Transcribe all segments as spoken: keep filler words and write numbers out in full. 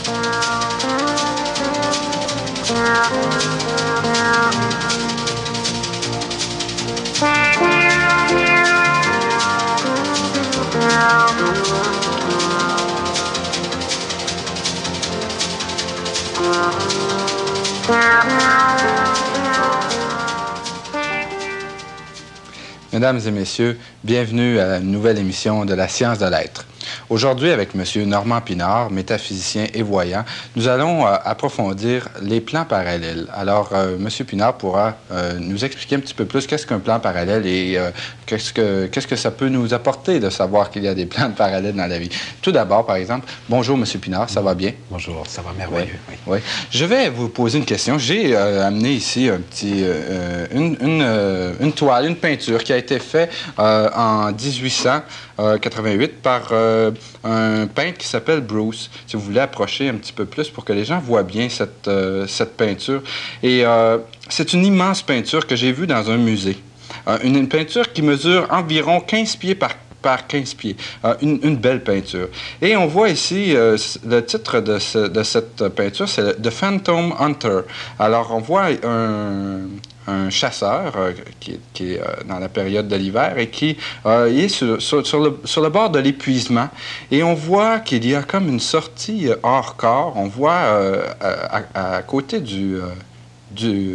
Mesdames et messieurs, bienvenue à la nouvelle émission de la science de l'être. Aujourd'hui, avec M. Normand Pinard, métaphysicien et voyant, nous allons euh, approfondir les plans parallèles. Alors, euh, M. Pinard pourra euh, nous expliquer un petit peu plus qu'est-ce qu'un plan parallèle et euh, qu'est-ce que, qu'est-ce que ça peut nous apporter de savoir qu'il y a des plans parallèles dans la vie. Tout d'abord, par exemple, bonjour M. Pinard, ça va bien? Bonjour, ça va merveilleux. Oui. Oui. Oui. Je vais vous poser une question. J'ai euh, amené ici un petit, euh, une, une, euh, une toile, une peinture qui a été faite euh, en dix-huit cent quatre-vingt-huit par euh, un peintre qui s'appelle Bruce. Si vous voulez approcher un petit peu plus pour que les gens voient bien cette, euh, cette peinture. Et euh, c'est une immense peinture que j'ai vue dans un musée. Euh, une, une peinture qui mesure environ quinze pieds par par quinze pieds. Euh, une, une belle peinture. Et on voit ici, euh, le titre de, ce, de cette peinture, c'est The Phantom Hunter. Alors, on voit un, un chasseur euh, qui, qui est euh, dans la période de l'hiver et qui euh, est sur, sur, sur, le, sur le bord de l'épuisement. Et on voit qu'il y a comme une sortie hors corps. On voit euh, à, à côté du, euh, du,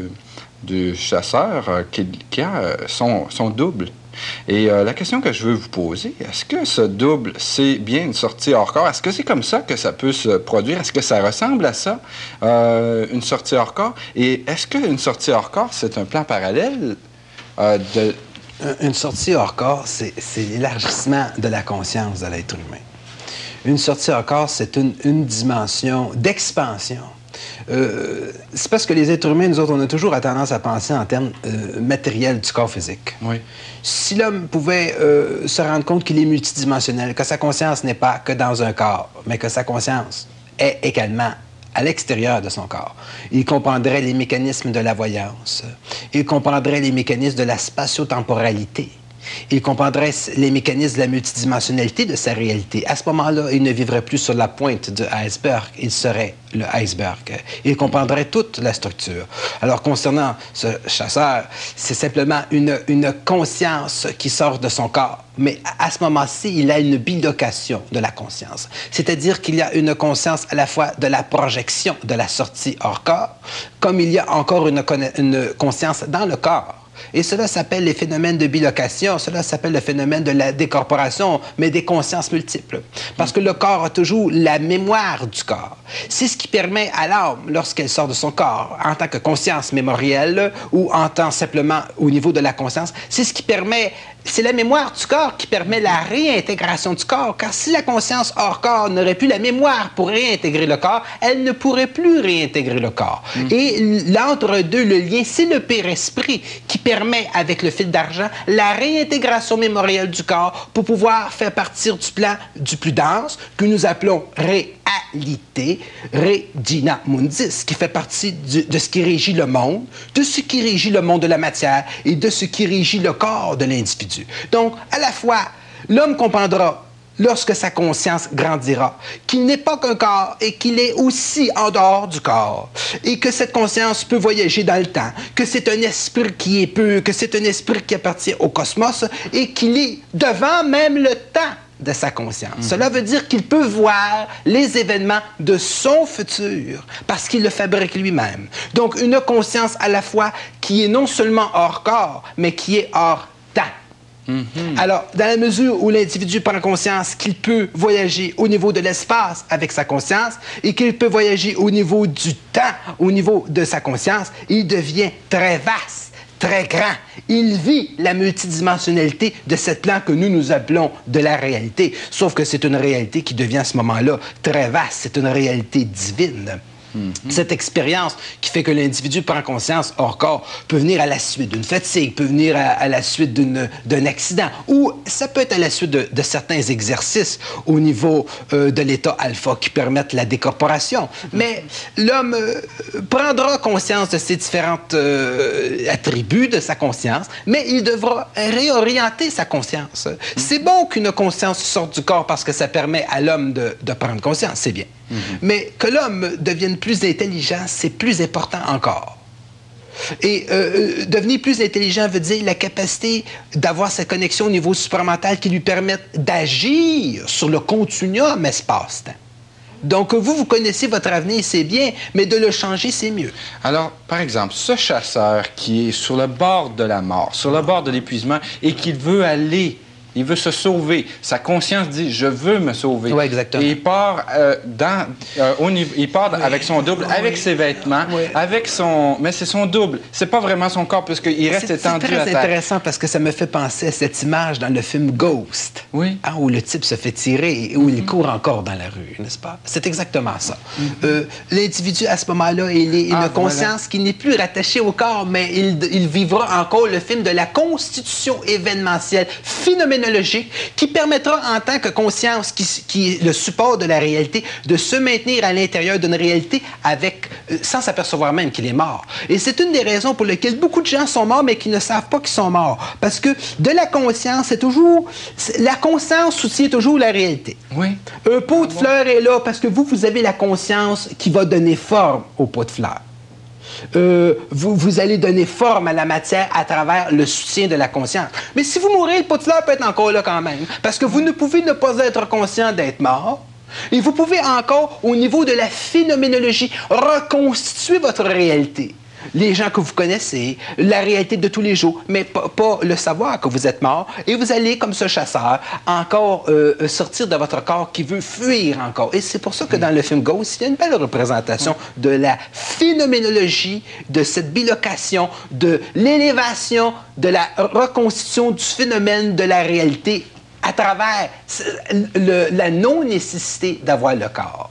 du chasseur euh, qui, qui a euh, son, son double. Et euh, la question que je veux vous poser, est-ce que ce double, c'est bien une sortie hors corps? Est-ce que c'est comme ça que ça peut se produire? Est-ce que ça ressemble à ça, euh, une sortie hors corps? Et est-ce qu'une sortie hors corps, c'est un plan parallèle euh, de... Une sortie hors corps, c'est l'élargissement de la conscience de l'être humain. Une sortie hors corps, c'est une, une dimension d'expansion. Euh, c'est parce que les êtres humains, nous autres, on a toujours tendance à penser en termes euh, matériels du corps physique. Oui. Si l'homme pouvait euh, se rendre compte qu'il est multidimensionnel, que sa conscience n'est pas que dans un corps, mais que sa conscience est également à l'extérieur de son corps, il comprendrait les mécanismes de la voyance, il comprendrait les mécanismes de la spatio-temporalité, il comprendrait les mécanismes de la multidimensionnalité de sa réalité. À ce moment-là, il ne vivrait plus sur la pointe de l'iceberg, il serait le iceberg. Il comprendrait toute la structure. Alors, concernant ce chasseur, c'est simplement une, une conscience qui sort de son corps. Mais à ce moment-ci, il a une bilocation de la conscience. C'est-à-dire qu'il y a une conscience à la fois de la projection de la sortie hors corps, comme il y a encore une, une conscience dans le corps. Et cela s'appelle les phénomènes de bilocation, cela s'appelle le phénomène de la décorporation, mais des consciences multiples. Parce que le corps a toujours la mémoire du corps. C'est ce qui permet à l'âme, lorsqu'elle sort de son corps, en tant que conscience mémorielle ou en tant simplement au niveau de la conscience, c'est ce qui permet, c'est la mémoire du corps qui permet la réintégration du corps. Car si la conscience hors corps n'aurait plus la mémoire pour réintégrer le corps, elle ne pourrait plus réintégrer le corps. Mmh. Et l'entre-deux, le lien, c'est le père-esprit qui permet, avec le fil d'argent, la réintégration mémorielle du corps pour pouvoir faire partir du plan du plus dense, que nous appelons réalité, Regina Mundis, qui fait partie du, de ce qui régit le monde, de ce qui régit le monde de la matière et de ce qui régit le corps de l'individu. Donc, à la fois, l'homme comprendra lorsque sa conscience grandira, qu'il n'est pas qu'un corps et qu'il est aussi en dehors du corps, et que cette conscience peut voyager dans le temps, que c'est un esprit qui est pur, que c'est un esprit qui appartient au cosmos et qu'il est devant même le temps de sa conscience. Mmh. Cela veut dire qu'il peut voir les événements de son futur parce qu'il le fabrique lui-même. Donc, une conscience à la fois qui est non seulement hors corps, mais qui est hors temps. Mm-hmm. Alors, dans la mesure où l'individu prend conscience qu'il peut voyager au niveau de l'espace avec sa conscience et qu'il peut voyager au niveau du temps, au niveau de sa conscience, il devient très vaste, très grand. Il vit la multidimensionnalité de cette plan que nous nous appelons de la réalité. Sauf que c'est une réalité qui devient à ce moment-là très vaste. C'est une réalité divine. Mm-hmm. Cette expérience qui fait que l'individu prend conscience hors corps peut venir à la suite d'une fatigue, peut venir à, à la suite d'un accident, ou ça peut être à la suite de, de certains exercices au niveau euh, de l'état alpha qui permettent la décorporation. Mm-hmm. Mais l'homme euh, prendra conscience de ces différents euh, attributs de sa conscience, mais il devra réorienter sa conscience. Mm-hmm. C'est bon qu'une conscience sorte du corps parce que ça permet à l'homme de, de prendre conscience, c'est bien. Mm-hmm. Mais que l'homme devienne plus intelligent, c'est plus important encore. Et euh, devenir plus intelligent veut dire la capacité d'avoir cette connexion au niveau supramental qui lui permette d'agir sur le continuum espace-temps. Donc, vous, vous connaissez votre avenir, c'est bien, mais de le changer, c'est mieux. Alors, par exemple, ce chasseur qui est sur le bord de la mort, sur le bord de l'épuisement, et qui veut aller, il veut se sauver. Sa conscience dit, je veux me sauver. Oui, exactement. Et il part, euh, dans, euh, au niveau, il part oui. avec son double, oui. avec ses vêtements, oui. avec son... Mais c'est son double. C'est pas vraiment son corps, puisqu'il reste étendu à terre. C'est très intéressant parce que ça me fait penser à cette image dans le film Ghost, oui. hein, où le type se fait tirer et où mm-hmm. il court encore dans la rue, n'est-ce pas? C'est exactement ça. Mm-hmm. euh, L'individu, à ce moment-là, il est ah, une conscience voilà. qui n'est plus rattachée au corps, mais il, il vivra encore le film de la constitution événementielle phénoménale qui permettra en tant que conscience qui, qui est le support de la réalité de se maintenir à l'intérieur d'une réalité avec, euh, sans s'apercevoir même qu'il est mort. Et c'est une des raisons pour lesquelles beaucoup de gens sont morts mais qui ne savent pas qu'ils sont morts. Parce que de la conscience, c'est toujours... La conscience soutient toujours la réalité. Oui. Un pot de ah, fleurs bon. est là parce que vous, vous avez la conscience qui va donner forme au pot de fleurs. Euh, vous, vous allez donner forme à la matière à travers le soutien de la conscience. Mais si vous mourrez, le pot de fleurs peut être encore là quand même. Parce que vous ne pouvez ne pas être conscient d'être mort. Et vous pouvez encore, au niveau de la phénoménologie, reconstituer votre réalité. Les gens que vous connaissez, la réalité de tous les jours, mais pas, pas le savoir que vous êtes mort. Et vous allez, comme ce chasseur, encore euh, sortir de votre corps qui veut fuir encore. Et c'est pour ça que dans le film Ghost, il y a une belle représentation de la phénoménologie, de cette bilocation, de l'élévation, de la reconstitution du phénomène de la réalité à travers le, la non-nécessité d'avoir le corps.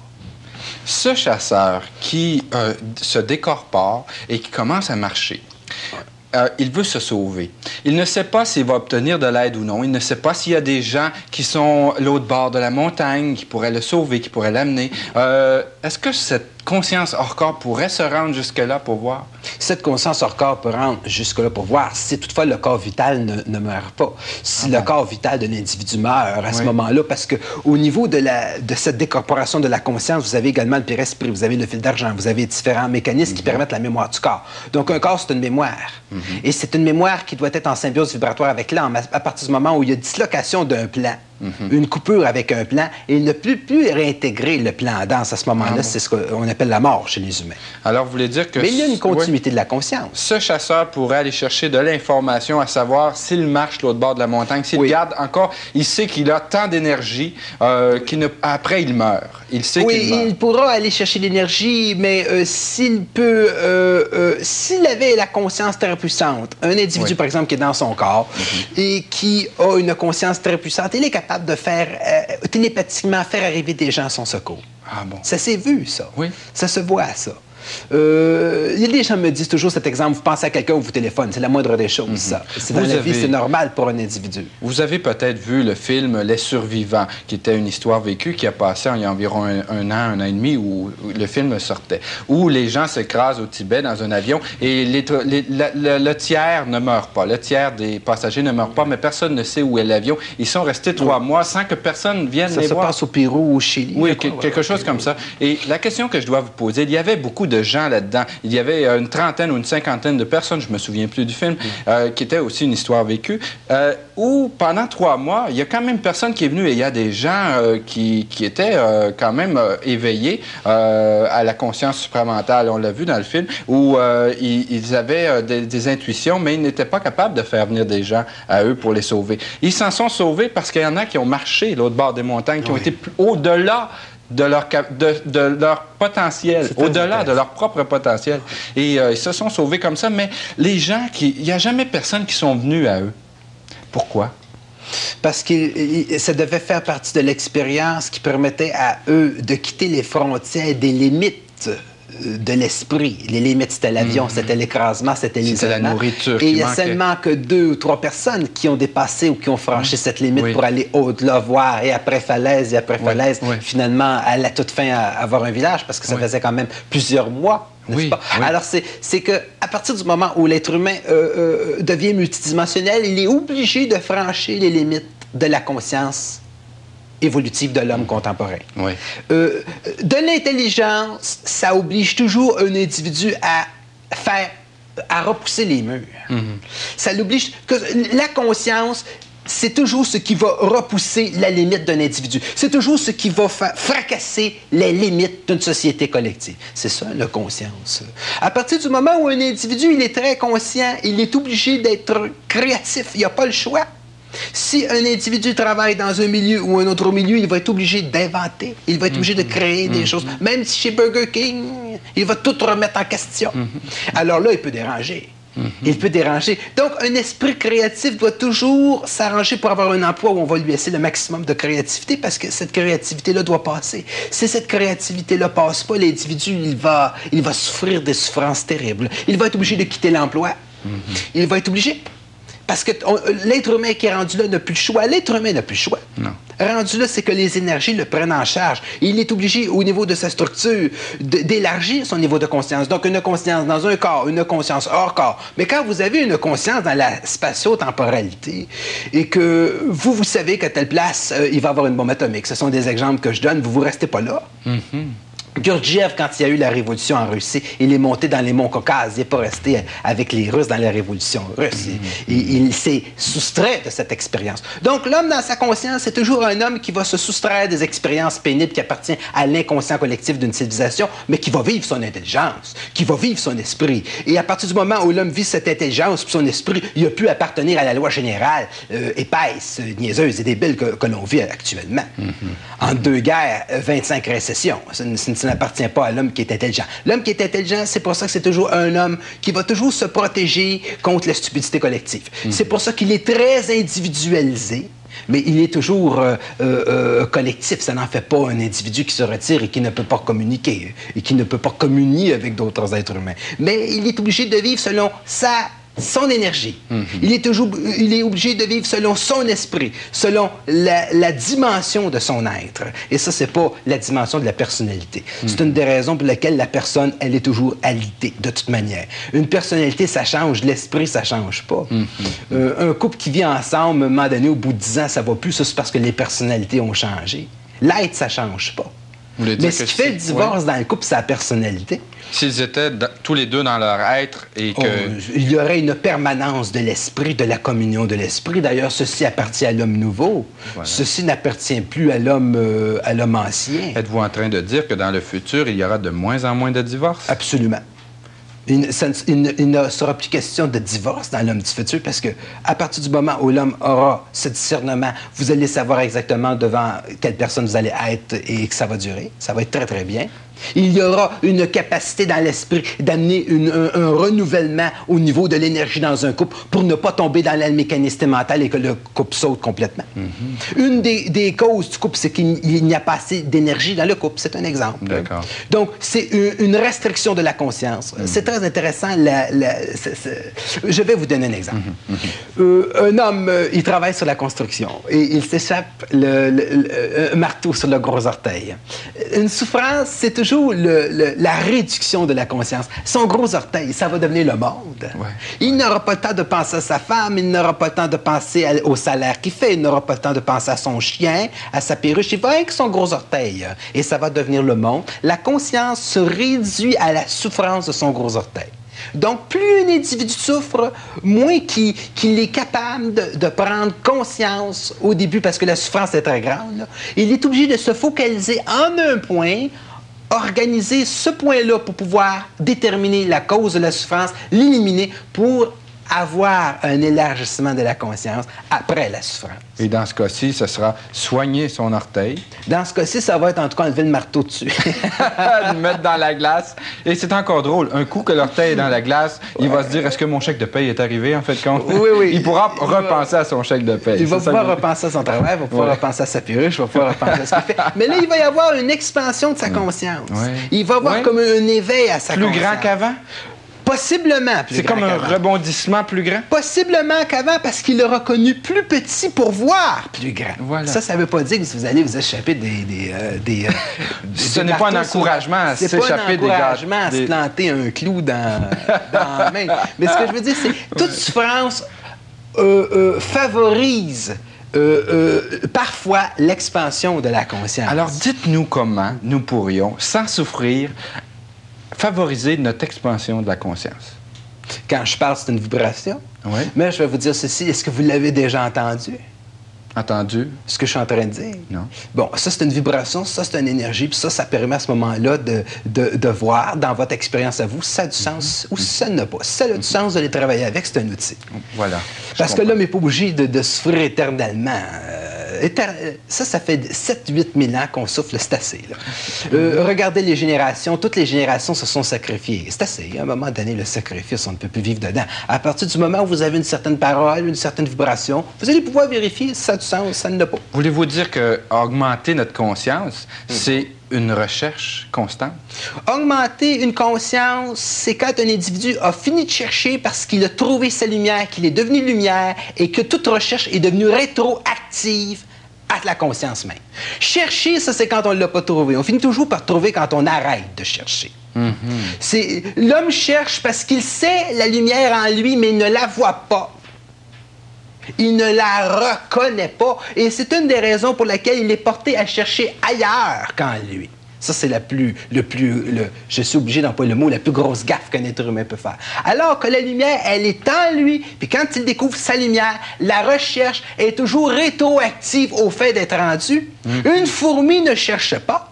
Ce chasseur qui euh, se décorpore et qui commence à marcher, euh, il veut se sauver. Il ne sait pas s'il va obtenir de l'aide ou non. Il ne sait pas s'il y a des gens qui sont l'autre bord de la montagne, qui pourraient le sauver, qui pourraient l'amener. Euh, est-ce que cette conscience hors corps pourrait se rendre jusque-là pour voir? Cette conscience hors corps peut rendre jusque-là pour voir si toutefois le corps vital ne, ne meurt pas. Si ah le bon. corps vital de l'individu meurt à oui. ce moment-là, parce qu'au niveau de, la, de cette décorporation de la conscience, vous avez également le père-esprit, vous avez le fil d'argent, vous avez différents mécanismes mm-hmm. qui permettent la mémoire du corps. Donc un corps, c'est une mémoire. Mm-hmm. Et c'est une mémoire qui doit être en symbiose vibratoire avec l'âme à partir du moment où il y a dislocation d'un plan. Mm-hmm. Une coupure avec un plan, et il ne peut plus réintégrer le plan en danse à ce moment-là. Ah bon. C'est ce qu'on appelle la mort chez les humains. Alors, vous voulez dire que... Mais il y a une continuité oui. de la conscience. Ce chasseur pourrait aller chercher de l'information à savoir s'il marche l'autre bord de la montagne, s'il oui. garde encore, il sait qu'il a tant d'énergie euh, qu'il ne... après il meurt. Il sait oui, qu'il meurt. Oui, il pourra aller chercher l'énergie, mais euh, s'il peut... Euh, euh, s'il avait la conscience très puissante, un individu, oui. par exemple, qui est dans son corps mm-hmm. et qui a une conscience très puissante, il est capable de faire, euh, télépathiquement, faire arriver des gens à son secours. Ah bon? Ça s'est vu, ça. Oui. Ça se voit, ça. Euh, il y a des gens qui me disent toujours cet exemple, vous pensez à quelqu'un ou vous téléphonez, c'est la moindre des choses, mm-hmm. ça. C'est dans vous la avez... vie, c'est normal pour un individu. Vous avez peut-être vu le film Les Survivants, qui était une histoire vécue qui a passé il y a environ un, un an, un an et demi, où, où le film sortait, où les gens s'écrasent au Tibet dans un avion et les, les, le, le, le tiers ne meurt pas. Le tiers des passagers ne meurt pas, mais personne ne sait où est l'avion. Ils sont restés trois oui. mois sans que personne vienne ça les voir. Ça se passe au Pérou ou au Chili. Oui, que, quelque chose Pérou. comme ça. Et la question que je dois vous poser, il y avait beaucoup de de gens là-dedans. Il y avait une trentaine ou une cinquantaine de personnes, je me souviens plus du film, euh, qui était aussi une histoire vécue, euh, où pendant trois mois, il y a quand même personne qui est venu et il y a des gens euh, qui, qui étaient euh, quand même euh, éveillés euh, à la conscience supramentale. On l'a vu dans le film, où euh, ils, ils avaient euh, des, des intuitions, mais ils n'étaient pas capables de faire venir des gens à eux pour les sauver. Ils s'en sont sauvés parce qu'il y en a qui ont marché l'autre bord des montagnes, qui oui. ont été au-delà de leur, de, de leur potentiel, au-delà de leur propre potentiel. Et euh, ils se sont sauvés comme ça, mais les gens, qui, il n'y a jamais personne qui sont venus à eux. Pourquoi? Parce que ça devait faire partie de l'expérience qui permettait à eux de quitter les frontières des limites de l'esprit. Les limites, c'était l'avion, mm-hmm. c'était l'écrasement, c'était l'isolement. C'était la nourriture. Et il y a manquait. Seulement que deux ou trois personnes qui ont dépassé ou qui ont franchi mm-hmm. cette limite oui. pour aller au-delà, voir, et après falaise, et après oui. falaise, oui. finalement, à la toute fin, à avoir un village, parce que ça oui. faisait quand même plusieurs mois. Oui, pas? Oui. Alors, c'est qu'à partir du moment où l'être humain euh, euh, devient multidimensionnel, il est obligé de franchir les limites de la conscience évolutive de l'homme contemporain. Oui. Euh, de l'intelligence, ça oblige toujours un individu à faire, à repousser les murs. Mm-hmm. Ça l'oblige que la conscience, c'est toujours ce qui va repousser la limite d'un individu. C'est toujours ce qui va fa- fracasser les limites d'une société collective. C'est ça, la conscience. À partir du moment où un individu, il est très conscient, il est obligé d'être créatif. Il n'a pas le choix. Si un individu travaille dans un milieu ou un autre milieu, il va être obligé d'inventer. Il va être obligé de créer des choses. Même si chez Burger King, il va tout remettre en question. Alors là, il peut déranger. Mm-hmm. Il peut déranger. Donc, un esprit créatif doit toujours s'arranger pour avoir un emploi où on va lui laisser le maximum de créativité parce que cette créativité-là doit passer. Si cette créativité-là passe pas, l'individu, il va, il va souffrir des souffrances terribles. Il va être obligé de quitter l'emploi. Mm-hmm. Il va être obligé. Parce que on, l'être humain qui est rendu là n'a plus le choix. L'être humain n'a plus le choix. Non. Rendu là, c'est que les énergies le prennent en charge. Il est obligé, au niveau de sa structure, de, d'élargir son niveau de conscience. Donc, une conscience dans un corps, une conscience hors corps. Mais quand vous avez une conscience dans la spatio-temporalité et que vous, vous savez qu'à telle place, euh, il va y avoir une bombe atomique, ce sont des exemples que je donne, vous ne restez pas là. Mm-hmm. Gurdjieff, quand il y a eu la révolution en Russie, il est monté dans les monts Caucase. Il n'est pas resté avec les Russes dans la révolution russe. Mm-hmm. Il, il s'est soustrait de cette expérience. Donc, l'homme, dans sa conscience, c'est toujours un homme qui va se soustraire des expériences pénibles qui appartiennent à l'inconscient collectif d'une civilisation, mais qui va vivre son intelligence, qui va vivre son esprit. Et à partir du moment où l'homme vit cette intelligence, son esprit, il a pu appartenir à la loi générale euh, épaisse, niaiseuse et débile que, que l'on vit actuellement. Mm-hmm. En deux guerres, vingt-cinq récessions. Ça, ça n'appartient pas à l'homme qui est intelligent. L'homme qui est intelligent, c'est pour ça que c'est toujours un homme qui va toujours se protéger contre la stupidité collective. Mmh. C'est pour ça qu'il est très individualisé, mais il est toujours euh, euh, collectif. Ça n'en fait pas un individu qui se retire et qui ne peut pas communiquer, et qui ne peut pas communier avec d'autres êtres humains. Mais il est obligé de vivre selon sa son énergie. Mm-hmm. Il est toujours, il est obligé de vivre selon son esprit, selon la, la dimension de son être. Et ça, c'est pas la dimension de la personnalité. Mm-hmm. C'est une des raisons pour lesquelles la personne, elle est toujours alitée, de toute manière. Une personnalité, ça change. L'esprit, ça change pas. Mm-hmm. Euh, un couple qui vit ensemble, à un moment donné, au bout de dix ans, ça va plus. Ça, c'est parce que les personnalités ont changé. L'être, ça change pas. Mais ce qui fait le divorce ouais. dans le couple, c'est la personnalité. S'ils étaient d- tous les deux dans leur être et que... Oh, il y aurait une permanence de l'esprit, de la communion de l'esprit. D'ailleurs, ceci appartient à l'homme nouveau. Voilà. Ceci n'appartient plus à l'homme, euh, à l'homme ancien. Êtes-vous en train de dire que dans le futur, il y aura de moins en moins de divorces? Absolument. Il, ça, il, il ne sera plus question de divorce dans l'homme du futur parce que à partir du moment où l'homme aura ce discernement, vous allez savoir exactement devant quelle personne vous allez être et que ça va durer. Ça va être très, très bien. Il y aura une capacité dans l'esprit d'amener une, un, un renouvellement au niveau de l'énergie dans un couple pour ne pas tomber dans la mécanicité mentale et que le couple saute complètement. Mm-hmm. Une des, des causes du couple, c'est qu'il n'y a pas assez d'énergie dans le couple. C'est un exemple. D'accord. Donc, c'est une, une restriction de la conscience. Mm-hmm. C'est très intéressant. La, la, c'est, c'est... Je vais vous donner un exemple. Mm-hmm. Euh, un homme, euh, il travaille sur la construction et il s'échappe le, le, le, un marteau sur le gros orteil. Une souffrance, c'est toujours Le, le, la réduction de la conscience. Son gros orteil, ça va devenir le monde. Ouais. Il n'aura pas le temps de penser à sa femme, il n'aura pas le temps de penser à, au salaire qu'il fait, il n'aura pas le temps de penser à son chien, à sa perruche. Il va avec son gros orteil et ça va devenir le monde. La conscience se réduit à la souffrance de son gros orteil. Donc, plus un individu souffre, moins qu'il, qu'il est capable de, de prendre conscience au début, parce que la souffrance est très grande, là, il est obligé de se focaliser en un point, organiser ce point-là pour pouvoir déterminer la cause de la souffrance, l'éliminer pour avoir un élargissement de la conscience après la souffrance. Et dans ce cas-ci, ce sera soigner son orteil. Dans ce cas-ci, ça va être en tout cas enlever le marteau dessus. Le mettre dans la glace. Et c'est encore drôle. Un coup que l'orteil est dans la glace, ouais. il va se dire, est-ce que mon chèque de paye est arrivé, en fait, compte? Oui, oui. Il pourra il repenser va... à son chèque de paye. Il va pouvoir repenser à son travail, il va pouvoir ouais. repenser à sa perruche, il va pouvoir repenser à ce qu'il fait. Mais là, il va y avoir une expansion de sa conscience. Ouais. Il va avoir ouais. comme un éveil à sa Plus conscience. Plus grand qu'avant? Possiblement plus C'est grand comme un qu'avant. rebondissement plus grand? Possiblement qu'avant, parce qu'il a reconnu plus petit pour voir plus grand. Voilà. Ça, ça ne veut pas dire que vous allez vous échapper des... des, euh, des, euh, Ce des n'est pas un encouragement à c'est s'échapper des gars. C'est pas un encouragement à des... se planter un clou dans, dans la main. Mais ce que je veux dire, c'est toute souffrance euh, euh, favorise euh, euh, parfois l'expansion de la conscience. Alors, dites-nous comment nous pourrions, sans souffrir, favoriser notre expansion de la conscience. Quand je parle, c'est une vibration. Oui. Mais je vais vous dire ceci, est-ce que vous l'avez déjà entendu? Entendu? Ce que je suis en train de dire? Non. Bon, ça, c'est une vibration, ça, c'est une énergie, puis ça, ça permet à ce moment-là de, de, de voir dans votre expérience à vous si ça a du sens ou si ça n'a pas. Si ça a du sens de les travailler avec, c'est un outil. Voilà. Parce que l'homme n'est pas obligé de, de souffrir éternellement. Euh, éter... Ça, ça fait sept huit mille ans qu'on souffle, c'est assez. Là. Euh, regardez les générations, toutes les générations se sont sacrifiées. C'est assez. À un moment donné, le sacrifice, on ne peut plus vivre dedans. À partir du moment où vous avez une certaine parole, une certaine vibration, vous allez pouvoir vérifier si ça a du sens, ça ne l'a pas. Voulez-vous dire que augmenter notre conscience, mmh. c'est une recherche constante? Augmenter une conscience, c'est quand un individu a fini de chercher parce qu'il a trouvé sa lumière, qu'il est devenu lumière et que toute recherche est devenue rétroactive à la conscience même. Chercher, ça, c'est quand on ne l'a pas trouvé. On finit toujours par trouver quand on arrête de chercher. Mm-hmm. C'est, l'homme cherche parce qu'il sait la lumière en lui, mais il ne la voit pas. Il ne la reconnaît pas. Et c'est une des raisons pour laquelle il est porté à chercher ailleurs qu'en lui. Ça, c'est la plus, le plus, le, je suis obligé d'employer le mot, la plus grosse gaffe qu'un être humain peut faire. Alors que la lumière, elle est en lui, puis quand il découvre sa lumière, la recherche est toujours rétroactive au fait d'être rendue. Mmh. Une fourmi ne cherche pas.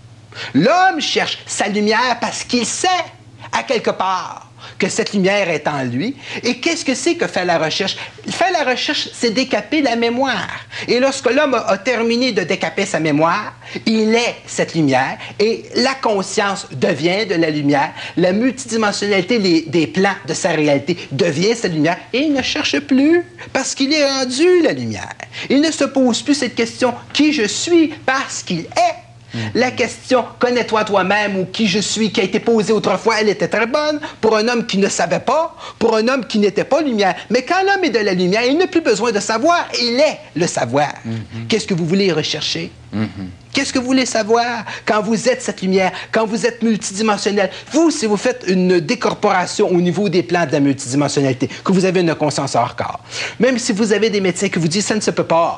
L'homme cherche sa lumière parce qu'il sait, à quelque part, que cette lumière est en lui. Et qu'est-ce que c'est que fait la recherche? Faire la recherche, c'est décaper la mémoire. Et lorsque l'homme a, a terminé de décaper sa mémoire, il est cette lumière et la conscience devient de la lumière. La multidimensionnalité les, des plans de sa réalité devient cette lumière et il ne cherche plus parce qu'il est rendu la lumière. Il ne se pose plus cette question « qui je suis ?» parce qu'il est. La question « connais-toi toi-même » ou « qui je suis » qui a été posée autrefois, elle était très bonne pour un homme qui ne savait pas, pour un homme qui n'était pas lumière. Mais quand l'homme est de la lumière, il n'a plus besoin de savoir, il est le savoir. Mm-hmm. Qu'est-ce que vous voulez rechercher? Mm-hmm. Qu'est-ce que vous voulez savoir quand vous êtes cette lumière, quand vous êtes multidimensionnel? Vous, si vous faites une décorporation au niveau des plans de la multidimensionnalité, que vous avez une conscience hors corps, même si vous avez des médecins qui vous disent « ça ne se peut pas »,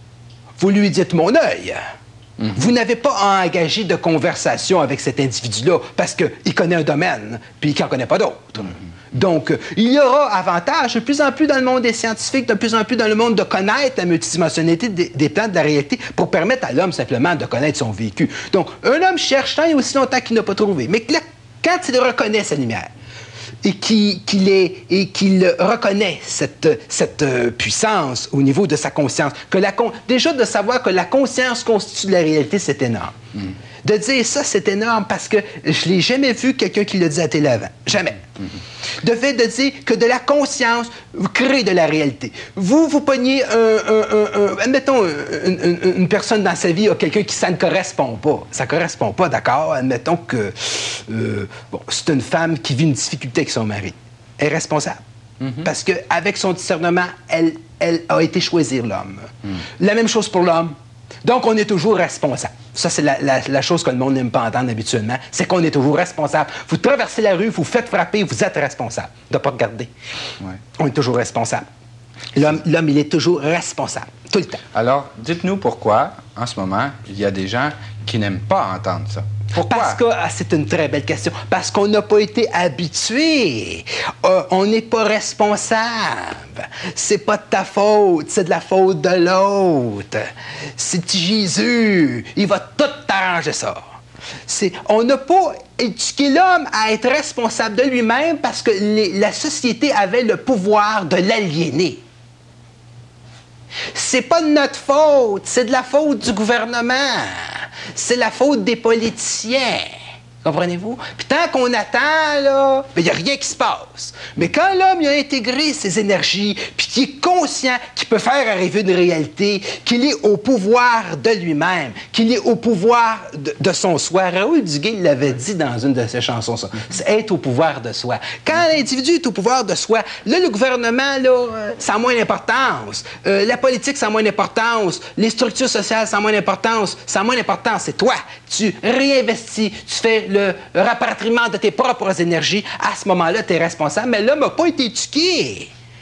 vous lui dites « mon œil ». Mm-hmm. Vous n'avez pas à engager de conversation avec cet individu-là parce qu'il connaît un domaine puis qu'il n'en connaît pas d'autre. Mm-hmm. Donc, il y aura avantage de plus en plus dans le monde des scientifiques, de plus en plus dans le monde de connaître la multidimensionnalité des, des plans de la réalité pour permettre à l'homme simplement de connaître son vécu. Donc, un homme cherche tant et aussi longtemps qu'il n'a pas trouvé. Mais là, quand il reconnaît sa lumière, et qu'il, qu'il est, et qu'il reconnaît cette, cette euh, puissance au niveau de sa conscience. Que la con... Déjà, de savoir que la conscience constitue la réalité, c'est énorme. Mm. De dire ça, c'est énorme parce que je ne l'ai jamais vu quelqu'un qui l'a dit à la télé avant. Jamais. Mm-hmm. De fait de dire que de la conscience crée de la réalité. Vous, vous pognez un... un, un, un admettons, une, une, une personne dans sa vie a quelqu'un qui ça ne correspond pas. Ça ne correspond pas, d'accord? Admettons que euh, bon, c'est une femme qui vit une difficulté avec son mari. Elle est responsable. Mm-hmm. Parce qu'avec son discernement, elle, elle a été choisir l'homme. Mm. La même chose pour l'homme. Donc, on est toujours responsable. Ça, c'est la, la, la chose que le monde n'aime pas entendre habituellement, c'est qu'on est toujours responsable. Vous traversez la rue, vous faites frapper, vous êtes responsable de ne pas regarder. Ouais. On est toujours responsable. L'homme, l'homme, il est toujours responsable, tout le temps. Alors, dites-nous pourquoi, en ce moment, il y a des gens qui n'aiment pas entendre ça. Pourquoi? Parce que, ah, c'est une très belle question, parce qu'on n'a pas été habitué. Euh, on n'est pas responsable. C'est pas de ta faute, c'est de la faute de l'autre. C'est Jésus, il va tout t'arranger ça. C'est, on n'a pas éduqué l'homme à être responsable de lui-même parce que les, la société avait le pouvoir de l'aliéner. C'est pas de notre faute, c'est de la faute du gouvernement. C'est la faute des politiciens. Comprenez-vous? Puis tant qu'on attend, là, il n'y a rien qui se passe. Mais quand l'homme il a intégré ses énergies, puis qu'il est conscient qu'il peut faire arriver une réalité, qu'il est au pouvoir de lui-même, qu'il est au pouvoir de, de son soi. Raoul Duguay l'avait dit dans une de ses chansons, ça. C'est être au pouvoir de soi. Quand l'individu est au pouvoir de soi, là, le gouvernement, là, ça a moins d'importance. Euh, la politique, ça a moins d'importance. Les structures sociales, ça a moins d'importance. Ça a moins d'importance. C'est toi. Tu réinvestis. Tu fais le le rapatriement de tes propres énergies, à ce moment-là, tu es responsable. Mais l'homme n'a pas été éduqué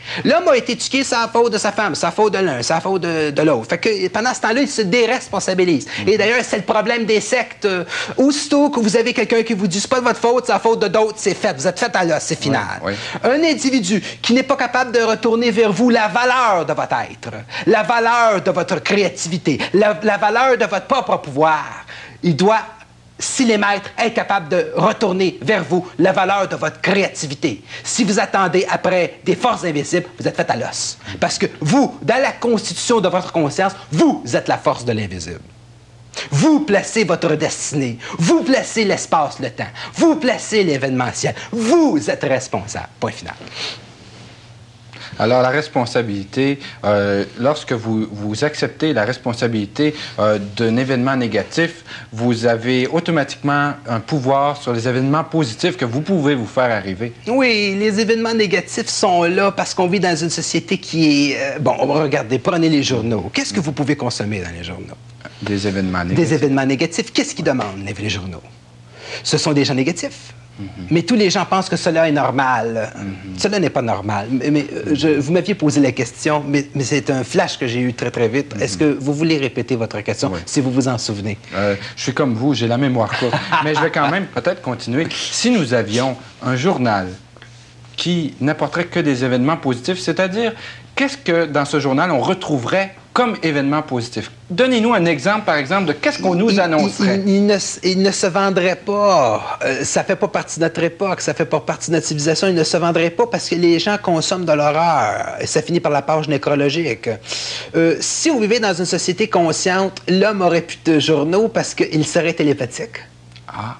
L'homme a été tué sans faute de sa femme, sans faute de l'un, sans faute de, de l'autre. Fait que pendant ce temps-là, il se déresponsabilise. Mm-hmm. Et d'ailleurs, c'est le problème des sectes. Aussitôt que vous avez quelqu'un qui vous dit c'est pas de votre faute, c'est la faute de d'autres, c'est fait. Vous êtes fait à l'os, c'est final. Oui, oui. Un individu qui n'est pas capable de retourner vers vous la valeur de votre être, la valeur de votre créativité, la, la valeur de votre propre pouvoir, il doit, s'il est maître, être capable de retourner vers vous la valeur de votre créativité. Si vous attendez après des forces invisibles, vous êtes fait à l'os. Parce que vous, dans la constitution de votre conscience, vous êtes la force de l'invisible. Vous placez votre destinée, vous placez l'espace, le temps, vous placez l'événementiel, vous êtes responsable. Point final. Alors, la responsabilité, euh, lorsque vous, vous acceptez la responsabilité euh, d'un événement négatif, vous avez automatiquement un pouvoir sur les événements positifs que vous pouvez vous faire arriver. Oui, les événements négatifs sont là parce qu'on vit dans une société qui est... Euh, bon, regardez, prenez les journaux. Qu'est-ce que vous pouvez consommer dans les journaux? Des événements négatifs. Des événements négatifs. Qu'est-ce qu'ils demandent, les journaux? Ce sont des gens négatifs. Mm-hmm. Mais tous les gens pensent que cela est normal. Mm-hmm. Cela n'est pas normal. Mais, mais je, vous m'aviez posé la question, mais, mais c'est un flash que j'ai eu très, très vite. Mm-hmm. Est-ce que vous voulez répéter votre question, oui. si vous vous en souvenez? Euh, je suis comme vous, j'ai la mémoire courte. Mais je vais quand même peut-être continuer. Si nous avions un journal qui n'apporterait que des événements positifs, c'est-à-dire, qu'est-ce que dans ce journal on retrouverait comme événement positif? Donnez-nous un exemple, par exemple, de qu'est-ce qu'on nous annoncerait. Il, il, il, ne, il ne se vendrait pas. Euh, ça ne fait pas partie de notre époque, ça ne fait pas partie de notre civilisation. Il ne se vendrait pas parce que les gens consomment de l'horreur. Et ça finit par la page nécrologique. Euh, si on vivait dans une société consciente, l'homme aurait plus de journaux parce qu'il serait télépathique. Ah.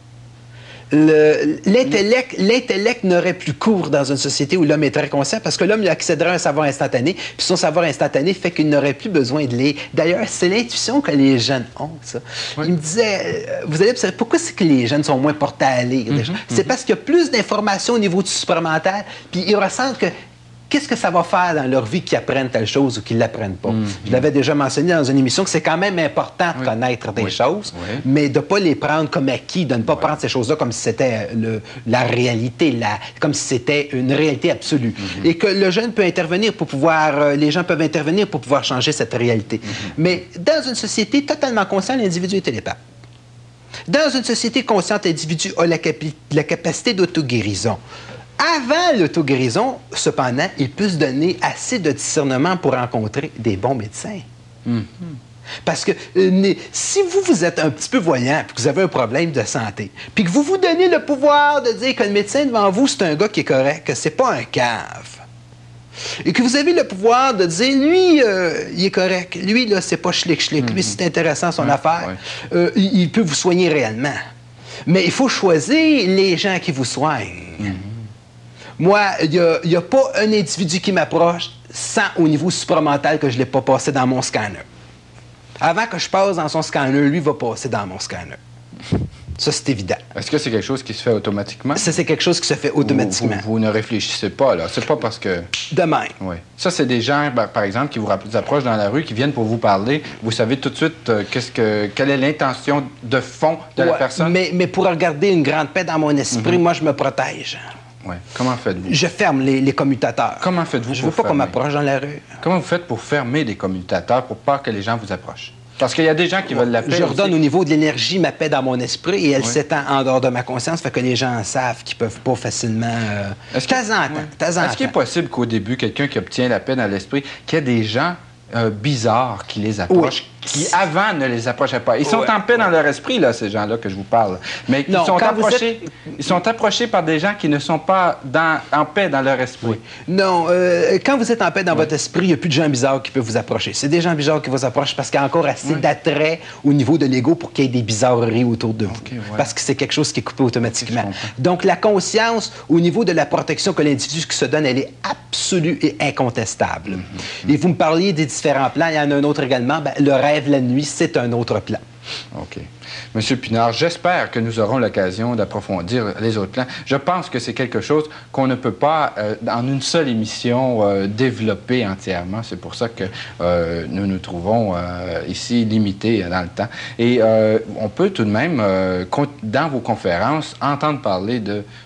L'intellect n'aurait plus cours dans une société où l'homme est très conscient parce que l'homme lui accéderait à un savoir instantané, puis son savoir instantané fait qu'il n'aurait plus besoin de lire. D'ailleurs, c'est l'intuition que les jeunes ont, ça. Oui. Il me disait, euh, vous allez observer, pourquoi c'est que les jeunes sont moins portés à lire? Mm-hmm, c'est mm-hmm. parce qu'il y a plus d'informations au niveau du supramental, puis ils ressentent que qu'est-ce que ça va faire dans leur vie qu'ils apprennent telle chose ou qu'ils ne l'apprennent pas? Mmh, Je l'avais déjà mentionné dans une émission que c'est quand même important de oui. connaître des oui. choses, oui. mais de ne pas les prendre comme acquis, de ne pas oui. prendre ces choses-là comme si c'était le, la réalité, la, comme si c'était une réalité absolue. Mmh. Et que le jeune peut intervenir pour pouvoir, euh, les gens peuvent intervenir pour pouvoir changer cette réalité. Mmh. Mais dans une société totalement consciente, l'individu est télépathe. Dans une société consciente, l'individu a la, capi- la capacité d'auto-guérison. Avant l'auto-guérison, cependant, il peut se donner assez de discernement pour rencontrer des bons médecins. Mm-hmm. Parce que euh, si vous, vous êtes un petit peu voyant et que vous avez un problème de santé, puis que vous vous donnez le pouvoir de dire que le médecin devant vous, c'est un gars qui est correct, que c'est pas un cave, et que vous avez le pouvoir de dire, lui, euh, il est correct, lui, là, c'est pas schlick-schlick, mm-hmm. lui, c'est intéressant son ouais, affaire, ouais. Euh, il, il peut vous soigner réellement. Mais il faut choisir les gens qui vous soignent. Mm-hmm. Moi, il n'y a, a pas un individu qui m'approche sans au niveau supramental que je ne l'ai pas passé dans mon scanner. Avant que je passe dans son scanner, lui va passer dans mon scanner. Ça, c'est évident. Est-ce que c'est quelque chose qui se fait automatiquement? Ça, c'est quelque chose qui se fait automatiquement. Vous, vous, vous ne réfléchissez pas, là. C'est pas parce que... De même. Oui. Ça, c'est des gens, ben, par exemple, qui vous approchent dans la rue, qui viennent pour vous parler. Vous savez tout de suite euh, qu'est-ce que, quelle est l'intention de fond de ouais, la personne? Mais, mais pour regarder une grande paix dans mon esprit, mm-hmm. moi, je me protège. Oui. Comment faites-vous? Je ferme les, les commutateurs. Comment faites-vous Je pour veux pas fermer? qu'on m'approche dans la rue. Comment vous faites pour fermer les commutateurs pour pas que les gens vous approchent? Parce qu'il y a des gens qui veulent la paix. Je redonne aussi. Au niveau de l'énergie ma paix dans mon esprit et elle oui. s'étend en dehors de ma conscience, fait que les gens savent qu'ils peuvent pas facilement... Euh... Est-ce qu'il ouais. Est-ce qu'il est possible qu'au début, quelqu'un qui obtient la paix dans l'esprit, qu'il y ait des gens euh, bizarres qui les approchent, oui. qui avant ne les approchaient pas? Ils sont ouais. en paix dans leur esprit, là, ces gens-là que je vous parle. Mais non, ils, sont approchés, êtes... ils sont approchés par des gens qui ne sont pas dans, en paix dans leur esprit. Oui. Non, euh, quand vous êtes en paix dans oui. votre esprit, il n'y a plus de gens bizarres qui peuvent vous approcher. C'est des gens bizarres qui vous approchent parce qu'il y a encore assez oui. d'attrait au niveau de l'ego pour qu'il y ait des bizarreries autour de vous. Okay, ouais. Parce que c'est quelque chose qui est coupé automatiquement. Okay, donc, la conscience, au niveau de la protection que l'individu se donne, elle est absolue et incontestable. Mm-hmm. Et vous me parliez des différents plans, il y en a un autre également, ben, le rêve la nuit, c'est un autre plan. OK. Monsieur Pinard, j'espère que nous aurons l'occasion d'approfondir les autres plans. Je pense que c'est quelque chose qu'on ne peut pas, euh, en une seule émission, euh, développer entièrement. C'est pour ça que euh, nous nous trouvons euh, ici limités dans le temps. Et euh, on peut tout de même, euh, dans vos conférences, entendre parler de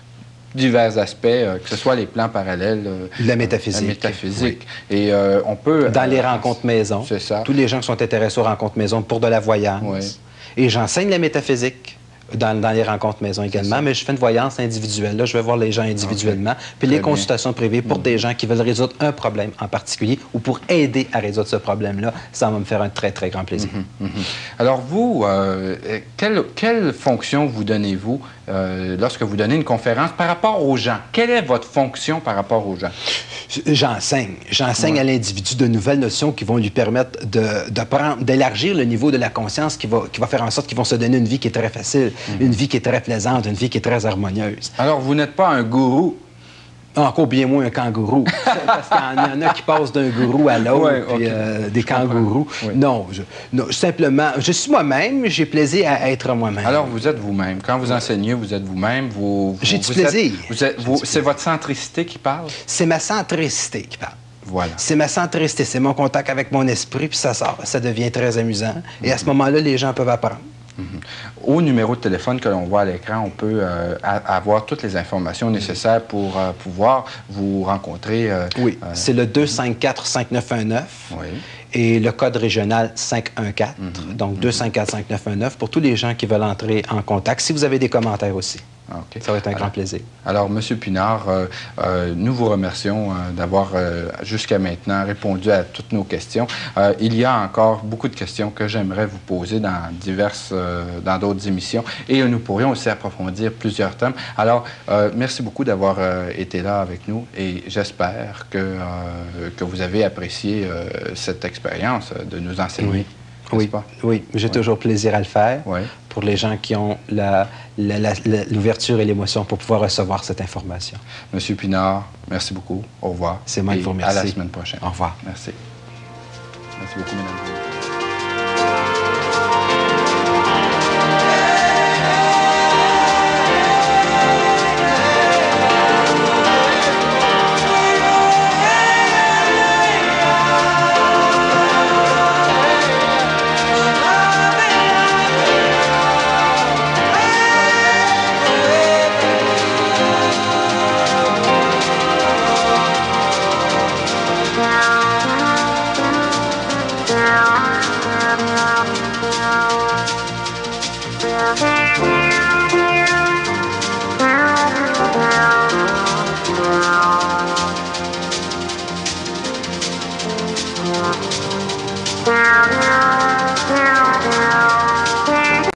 divers aspects, euh, que ce soit les plans parallèles, euh, la métaphysique. La métaphysique. Oui. Et euh, on peut... Dans euh, les rencontres maison. C'est ça. Tous les gens qui sont intéressés aux rencontres maison pour de la voyance. Oui. Et j'enseigne la métaphysique. Dans, dans les rencontres maison également, mais je fais une voyance individuelle. Là, je vais voir les gens individuellement. Okay. Puis Très les consultations bien. privées pour mmh. des gens qui veulent résoudre un problème en particulier ou pour aider à résoudre ce problème-là, ça va me faire un très, très grand plaisir. Mmh. Mmh. Alors vous, euh, quelle, quelle fonction vous donnez-vous euh, lorsque vous donnez une conférence par rapport aux gens? Quelle est votre fonction par rapport aux gens? J'enseigne. J'enseigne ouais. à l'individu de nouvelles notions qui vont lui permettre de, de prendre, d'élargir le niveau de la conscience qui va, qui va faire en sorte qu'ils vont se donner une vie qui est très facile, mmh. une vie qui est très plaisante, une vie qui est très harmonieuse. Alors, vous n'êtes pas un gourou? Encore bien moins un kangourou. Parce qu'il y en a qui passent d'un gourou à l'autre, ouais, okay. puis euh, des kangourous. Oui. Non, je, non, simplement, je suis moi-même, j'ai plaisir à être moi-même. Alors, vous êtes vous-même. Quand vous enseignez, vous êtes vous-même. Vous, vous, j'ai du plaisir. C'est votre centricité qui parle? C'est ma centricité qui parle. Voilà. C'est ma centricité, c'est mon contact avec mon esprit, puis ça sort. Ça devient très amusant. Et à ce moment-là, les gens peuvent apprendre. Mm-hmm. Au numéro de téléphone que l'on voit à l'écran, on peut euh, a, avoir toutes les informations nécessaires pour euh, pouvoir vous rencontrer. Euh, oui, euh, c'est le deux cinq quatre cinq neuf un neuf oui. et le code régional cinq un quatre. Mm-hmm. Donc, deux cinq quatre cinq neuf un neuf pour tous les gens qui veulent entrer en contact. Si vous avez des commentaires aussi. Okay. Ça va être un alors, grand plaisir. Alors, M. Pinard, euh, euh, nous vous remercions euh, d'avoir euh, jusqu'à maintenant répondu à toutes nos questions. Euh, il y a encore beaucoup de questions que j'aimerais vous poser dans diverses, euh, dans d'autres émissions et euh, nous pourrions aussi approfondir plusieurs thèmes. Alors, euh, merci beaucoup d'avoir euh, été là avec nous et j'espère que, euh, que vous avez apprécié euh, cette expérience de nous enseigner. Oui. Oui, pas? oui, j'ai oui. toujours plaisir à le faire oui. pour les gens qui ont l'ouverture et l'émotion pour pouvoir recevoir cette information. Monsieur Pinard, merci beaucoup. Au revoir. C'est moi qui vous remercie. À la semaine prochaine. Au revoir. Merci. Merci beaucoup, mesdames et messieurs.